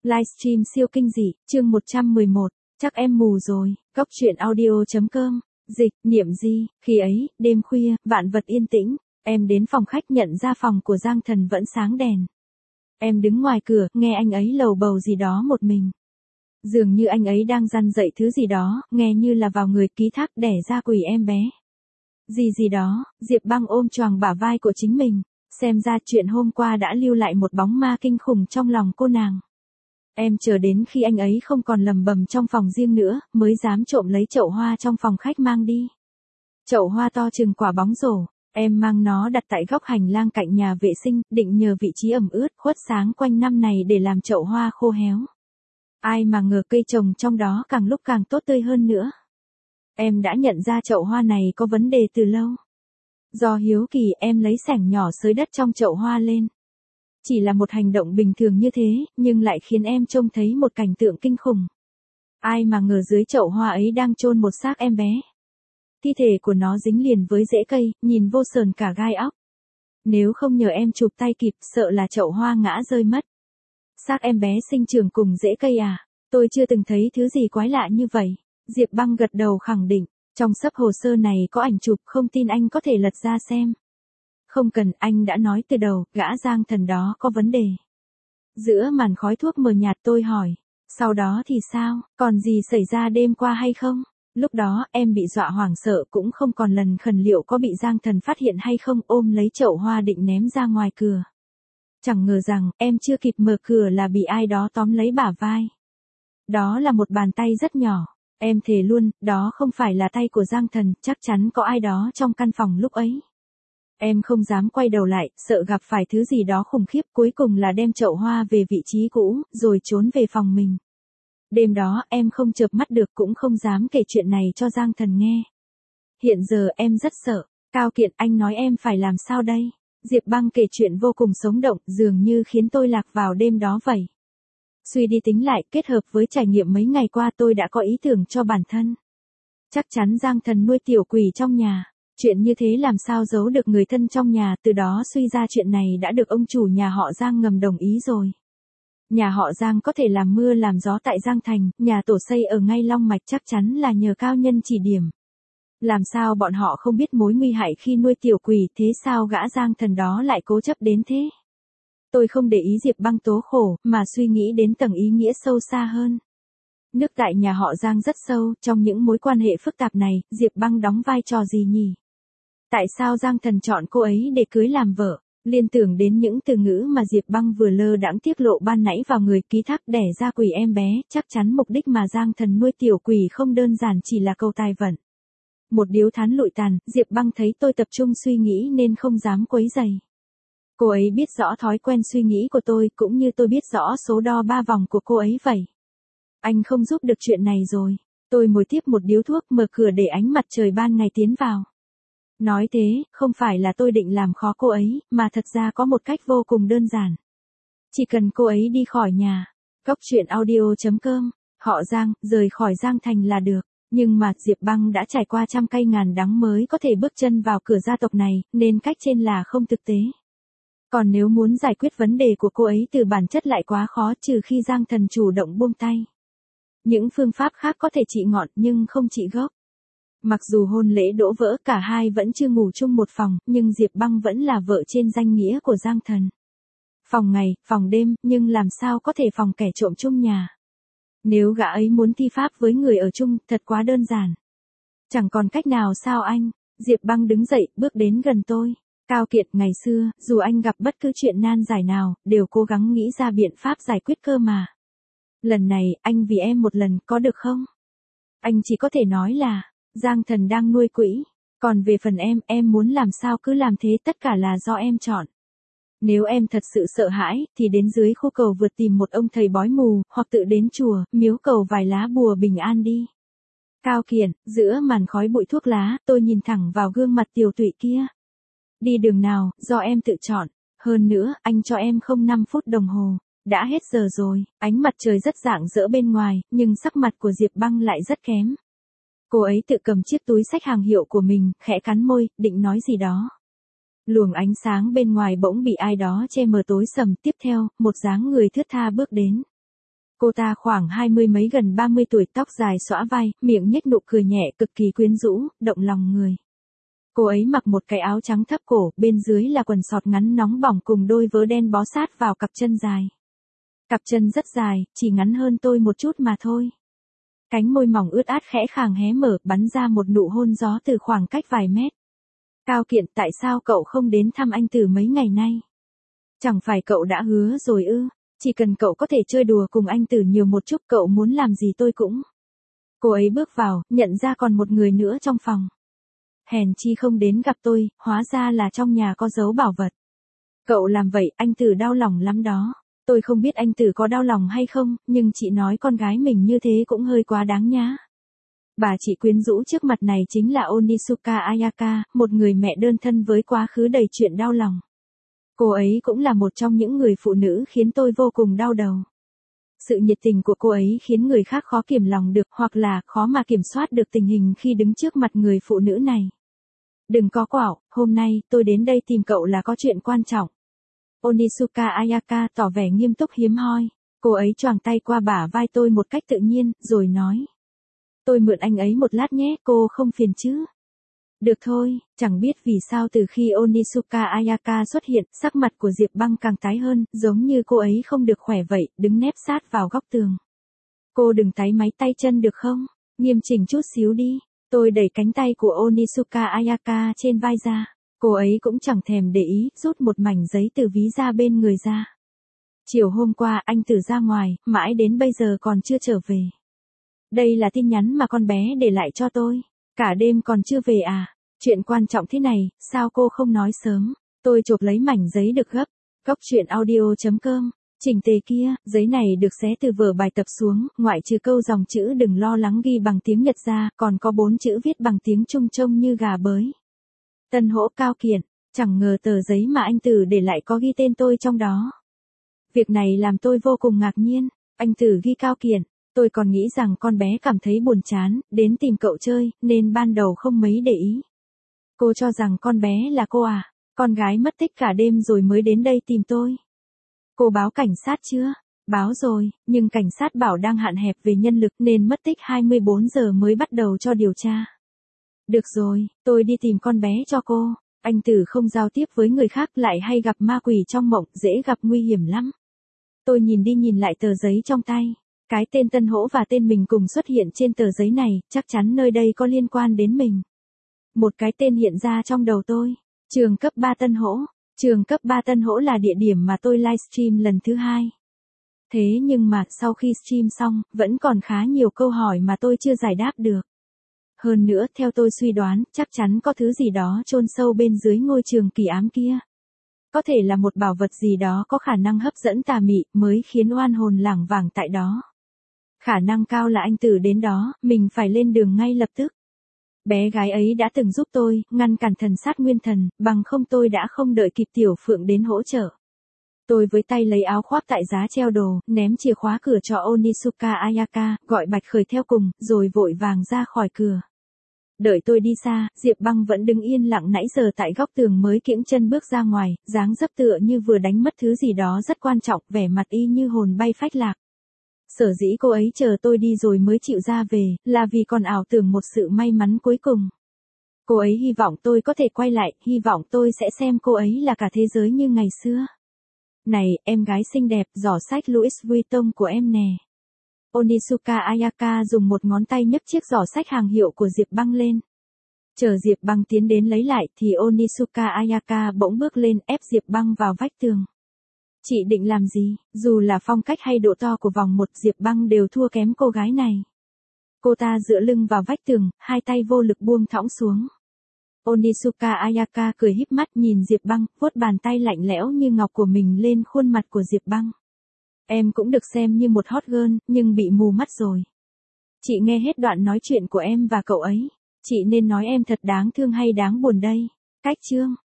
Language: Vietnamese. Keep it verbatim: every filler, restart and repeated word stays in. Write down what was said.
Livestream siêu kinh dị, chương một trăm mười một, chắc em mù rồi, góc truyện audio.com, dịch, niệm di, khi ấy, đêm khuya, vạn vật yên tĩnh, em đến phòng khách nhận ra phòng của Giang Thần vẫn sáng đèn. Em đứng ngoài cửa, nghe anh ấy lầu bầu gì đó một mình. Dường như anh ấy đang răn dạy thứ gì đó, nghe như là vào người ký thác đẻ ra quỷ em bé. Gì gì đó, Diệp Băng ôm choàng bả vai của chính mình, xem ra chuyện hôm qua đã lưu lại một bóng ma kinh khủng trong lòng cô nàng. Em chờ đến khi anh ấy không còn lầm bầm trong phòng riêng nữa, mới dám trộm lấy chậu hoa trong phòng khách mang đi. Chậu hoa to chừng quả bóng rổ, em mang nó đặt tại góc hành lang cạnh nhà vệ sinh, định nhờ vị trí ẩm ướt, khuất sáng quanh năm này để làm chậu hoa khô héo. Ai mà ngờ cây trồng trong đó càng lúc càng tốt tươi hơn nữa. Em đã nhận ra chậu hoa này có vấn đề từ lâu. Do hiếu kỳ em lấy xẻng nhỏ xới đất trong chậu hoa lên. Chỉ là một hành động bình thường như thế, nhưng lại khiến em trông thấy một cảnh tượng kinh khủng. Ai mà ngờ dưới chậu hoa ấy đang chôn một xác em bé. Thi thể của nó dính liền với rễ cây, nhìn vô sờn cả gai óc. Nếu không nhờ em chụp tay kịp, sợ là chậu hoa ngã rơi mất. Xác em bé sinh trưởng cùng rễ cây à? Tôi chưa từng thấy thứ gì quái lạ như vậy. Diệp Băng gật đầu khẳng định, trong sấp hồ sơ này có ảnh chụp, không tin anh có thể lật ra xem. Không cần, anh đã nói từ đầu, gã Giang Thần đó có vấn đề. Giữa màn khói thuốc mờ nhạt tôi hỏi, sau đó thì sao, còn gì xảy ra đêm qua hay không? Lúc đó em bị dọa hoảng sợ, cũng không còn lần khẩn liệu có bị Giang Thần phát hiện hay không, ôm lấy chậu hoa định ném ra ngoài cửa. Chẳng ngờ rằng, em chưa kịp mở cửa là bị ai đó tóm lấy bả vai. Đó là một bàn tay rất nhỏ. Em thề luôn, đó không phải là tay của Giang Thần, chắc chắn có ai đó trong căn phòng lúc ấy. Em không dám quay đầu lại, sợ gặp phải thứ gì đó khủng khiếp, cuối cùng là đem chậu hoa về vị trí cũ, rồi trốn về phòng mình. Đêm đó, em không chợp mắt được, cũng không dám kể chuyện này cho Giang Thần nghe. Hiện giờ em rất sợ. Cao Kiện, anh nói em phải làm sao đây? Diệp Băng kể chuyện vô cùng sống động, dường như khiến tôi lạc vào đêm đó vậy. Suy đi tính lại, kết hợp với trải nghiệm mấy ngày qua, tôi đã có ý tưởng cho bản thân. Chắc chắn Giang Thần nuôi tiểu quỷ trong nhà. Chuyện như thế làm sao giấu được người thân trong nhà, từ đó suy ra chuyện này đã được ông chủ nhà họ Giang ngầm đồng ý rồi. Nhà họ Giang có thể làm mưa làm gió tại Giang Thành, nhà tổ xây ở ngay Long Mạch chắc chắn là nhờ cao nhân chỉ điểm. Làm sao bọn họ không biết mối nguy hại khi nuôi tiểu quỷ, thế sao gã Giang Thần đó lại cố chấp đến thế? Tôi không để ý Diệp Băng tố khổ, mà suy nghĩ đến tầng ý nghĩa sâu xa hơn. Nước tại nhà họ Giang rất sâu, trong những mối quan hệ phức tạp này, Diệp Băng đóng vai trò gì nhỉ? Tại sao Giang Thần chọn cô ấy để cưới làm vợ? Liên tưởng đến những từ ngữ mà Diệp Băng vừa lơ đãng tiết lộ ban nãy vào người ký thác đẻ ra quỷ em bé, chắc chắn mục đích mà Giang Thần nuôi tiểu quỷ không đơn giản chỉ là cầu tài vận. Một điếu thán lụi tàn, Diệp Băng thấy tôi tập trung suy nghĩ nên không dám quấy rầy. Cô ấy biết rõ thói quen suy nghĩ của tôi, cũng như tôi biết rõ số đo ba vòng của cô ấy vậy. Anh không giúp được chuyện này rồi. Tôi mồi tiếp một điếu thuốc, mở cửa để ánh mặt trời ban ngày tiến vào. Nói thế, không phải là tôi định làm khó cô ấy, mà thật ra có một cách vô cùng đơn giản. Chỉ cần cô ấy đi khỏi nhà. Góc truyện audio.com, họ Giang, rời khỏi Giang Thành là được. Nhưng mà Diệp Băng đã trải qua trăm cây ngàn đắng mới có thể bước chân vào cửa gia tộc này, nên cách trên là không thực tế. Còn nếu muốn giải quyết vấn đề của cô ấy từ bản chất lại quá khó, trừ khi Giang Thần chủ động buông tay. Những phương pháp khác có thể trị ngọn nhưng không trị gốc. Mặc dù hôn lễ đổ vỡ, cả hai vẫn chưa ngủ chung một phòng, nhưng Diệp Băng vẫn là vợ trên danh nghĩa của Giang Thần. Phòng ngày, phòng đêm, nhưng làm sao có thể phòng kẻ trộm chung nhà. Nếu gã ấy muốn thi pháp với người ở chung, thật quá đơn giản. Chẳng còn cách nào sao anh? Diệp Băng đứng dậy, bước đến gần tôi. Cao Kiệt, ngày xưa, dù anh gặp bất cứ chuyện nan giải nào, đều cố gắng nghĩ ra biện pháp giải quyết cơ mà. Lần này, anh vì em một lần, có được không? Anh chỉ có thể nói là, Giang Thần đang nuôi quỷ. Còn về phần em, em muốn làm sao cứ làm thế, tất cả là do em chọn. Nếu em thật sự sợ hãi, thì đến dưới khu cầu vượt tìm một ông thầy bói mù, hoặc tự đến chùa, miếu cầu vài lá bùa bình an đi. Cao Kiệt, giữa màn khói bụi thuốc lá, tôi nhìn thẳng vào gương mặt tiều tụy kia. Đi đường nào, do em tự chọn. Hơn nữa, anh cho em không năm phút đồng hồ. Đã hết giờ rồi, ánh mặt trời rất rạng rỡ bên ngoài, nhưng sắc mặt của Diệp Băng lại rất kém. Cô ấy tự cầm chiếc túi xách hàng hiệu của mình, khẽ cắn môi, định nói gì đó. Luồng ánh sáng bên ngoài bỗng bị ai đó che mờ tối sầm, tiếp theo, một dáng người thướt tha bước đến. Cô ta khoảng hai mươi mấy gần ba mươi tuổi, tóc dài xõa vai, miệng nhếch nụ cười nhẹ cực kỳ quyến rũ, động lòng người. Cô ấy mặc một cái áo trắng thấp cổ, bên dưới là quần sọt ngắn nóng bỏng cùng đôi vớ đen bó sát vào cặp chân dài. Cặp chân rất dài, chỉ ngắn hơn tôi một chút mà thôi. Cánh môi mỏng ướt át khẽ khàng hé mở, bắn ra một nụ hôn gió từ khoảng cách vài mét. Cao Kiện, tại sao cậu không đến thăm anh từ mấy ngày nay? Chẳng phải cậu đã hứa rồi ư? Chỉ cần cậu có thể chơi đùa cùng anh Tử nhiều một chút, cậu muốn làm gì tôi cũng. Cô ấy bước vào, nhận ra còn một người nữa trong phòng. Hèn chi không đến gặp tôi, hóa ra là trong nhà có giấu bảo vật. Cậu làm vậy, anh Tử đau lòng lắm đó. Tôi không biết anh Tử có đau lòng hay không, nhưng chị nói con gái mình như thế cũng hơi quá đáng nhá. Bà chị quyến rũ trước mặt này chính là Onizuka Ayaka, một người mẹ đơn thân với quá khứ đầy chuyện đau lòng. Cô ấy cũng là một trong những người phụ nữ khiến tôi vô cùng đau đầu. Sự nhiệt tình của cô ấy khiến người khác khó kiềm lòng được, hoặc là khó mà kiểm soát được tình hình khi đứng trước mặt người phụ nữ này. Đừng có quảo, hôm nay tôi đến đây tìm cậu là có chuyện quan trọng. Onizuka Ayaka tỏ vẻ nghiêm túc hiếm hoi. Cô ấy choàng tay qua bả vai tôi một cách tự nhiên, rồi nói. Tôi mượn anh ấy một lát nhé, cô không phiền chứ? Được thôi. Chẳng biết vì sao từ khi Onizuka Ayaka xuất hiện, sắc mặt của Diệp Băng càng tái hơn, giống như cô ấy không được khỏe vậy, đứng nép sát vào góc tường. Cô đừng táy máy tay chân được không? Nghiêm chỉnh chút xíu đi. Tôi đẩy cánh tay của Onizuka Ayaka trên vai ra. Cô ấy cũng chẳng thèm để ý, rút một mảnh giấy từ ví da bên người ra. Chiều hôm qua anh Tử ra ngoài, mãi đến bây giờ còn chưa trở về. Đây là tin nhắn mà con bé để lại cho tôi. Cả đêm còn chưa về à? Chuyện quan trọng thế này, sao cô không nói sớm? Tôi chộp lấy mảnh giấy được gấp. Góc chuyện audio chấm com. Chỉnh tề kia, giấy này được xé từ vở bài tập xuống, ngoại trừ câu dòng chữ đừng lo lắng ghi bằng tiếng Nhật ra, còn có bốn chữ viết bằng tiếng Trung trông như gà bới. Tân Hỗ Cao Kiện, chẳng ngờ tờ giấy mà anh Tử để lại có ghi tên tôi trong đó. Việc này làm tôi vô cùng ngạc nhiên, anh Tử ghi Cao Kiện, tôi còn nghĩ rằng con bé cảm thấy buồn chán, đến tìm cậu chơi, nên ban đầu không mấy để ý. Cô cho rằng con bé là cô à, con gái mất tích cả đêm rồi mới đến đây tìm tôi. Cô báo cảnh sát chưa? Báo rồi, nhưng cảnh sát bảo đang hạn hẹp về nhân lực nên mất tích hai mươi bốn giờ mới bắt đầu cho điều tra. Được rồi, tôi đi tìm con bé cho cô. Anh Tử không giao tiếp với người khác, lại hay gặp ma quỷ trong mộng, dễ gặp nguy hiểm lắm. Tôi nhìn đi nhìn lại tờ giấy trong tay. Cái tên Tân Hỗ và tên mình cùng xuất hiện trên tờ giấy này, chắc chắn nơi đây có liên quan đến mình. Một cái tên hiện ra trong đầu tôi. Trường cấp ba Tân Hỗ. Trường cấp ba Tân Hỗ là địa điểm mà tôi livestream lần thứ hai. Thế nhưng mà, sau khi stream xong, vẫn còn khá nhiều câu hỏi mà tôi chưa giải đáp được. Hơn nữa, theo tôi suy đoán, chắc chắn có thứ gì đó chôn sâu bên dưới ngôi trường kỳ ám kia. Có thể là một bảo vật gì đó có khả năng hấp dẫn tà mị, mới khiến oan hồn lảng vảng tại đó. Khả năng cao là anh Tử đến đó, mình phải lên đường ngay lập tức. Bé gái ấy đã từng giúp tôi, ngăn cản thần sát nguyên thần, bằng không tôi đã không đợi kịp Tiểu Phượng đến hỗ trợ. Tôi với tay lấy áo khoác tại giá treo đồ, ném chìa khóa cửa cho Onizuka Ayaka, gọi Bạch Khởi theo cùng, rồi vội vàng ra khỏi cửa. Đợi tôi đi xa, Diệp Băng vẫn đứng yên lặng nãy giờ tại góc tường mới kiễng chân bước ra ngoài, dáng dấp tựa như vừa đánh mất thứ gì đó rất quan trọng, vẻ mặt y như hồn bay phách lạc. Sở dĩ cô ấy chờ tôi đi rồi mới chịu ra về, là vì còn ảo tưởng một sự may mắn cuối cùng. Cô ấy hy vọng tôi có thể quay lại, hy vọng tôi sẽ xem cô ấy là cả thế giới như ngày xưa. Này, em gái xinh đẹp, giỏ sách Louis Vuitton của em nè. Onizuka Ayaka dùng một ngón tay nhấc chiếc giỏ sách hàng hiệu của Diệp Băng lên. Chờ Diệp Băng tiến đến lấy lại thì Onizuka Ayaka bỗng bước lên ép Diệp Băng vào vách tường. Chị định làm gì? Dù là phong cách hay độ to của vòng một, Diệp Băng đều thua kém cô gái này. Cô ta dựa lưng vào vách tường, hai tay vô lực buông thõng xuống. Onizuka Ayaka cười híp mắt nhìn Diệp Băng, vuốt bàn tay lạnh lẽo như ngọc của mình lên khuôn mặt của Diệp Băng. Em cũng được xem như một hot girl, nhưng bị mù mắt rồi. Chị nghe hết đoạn nói chuyện của em và cậu ấy. Chị nên nói em thật đáng thương hay đáng buồn đây? Cách chương.